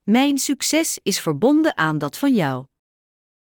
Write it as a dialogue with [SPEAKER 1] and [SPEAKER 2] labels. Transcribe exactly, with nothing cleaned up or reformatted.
[SPEAKER 1] Mijn succes is verbonden aan dat van jou.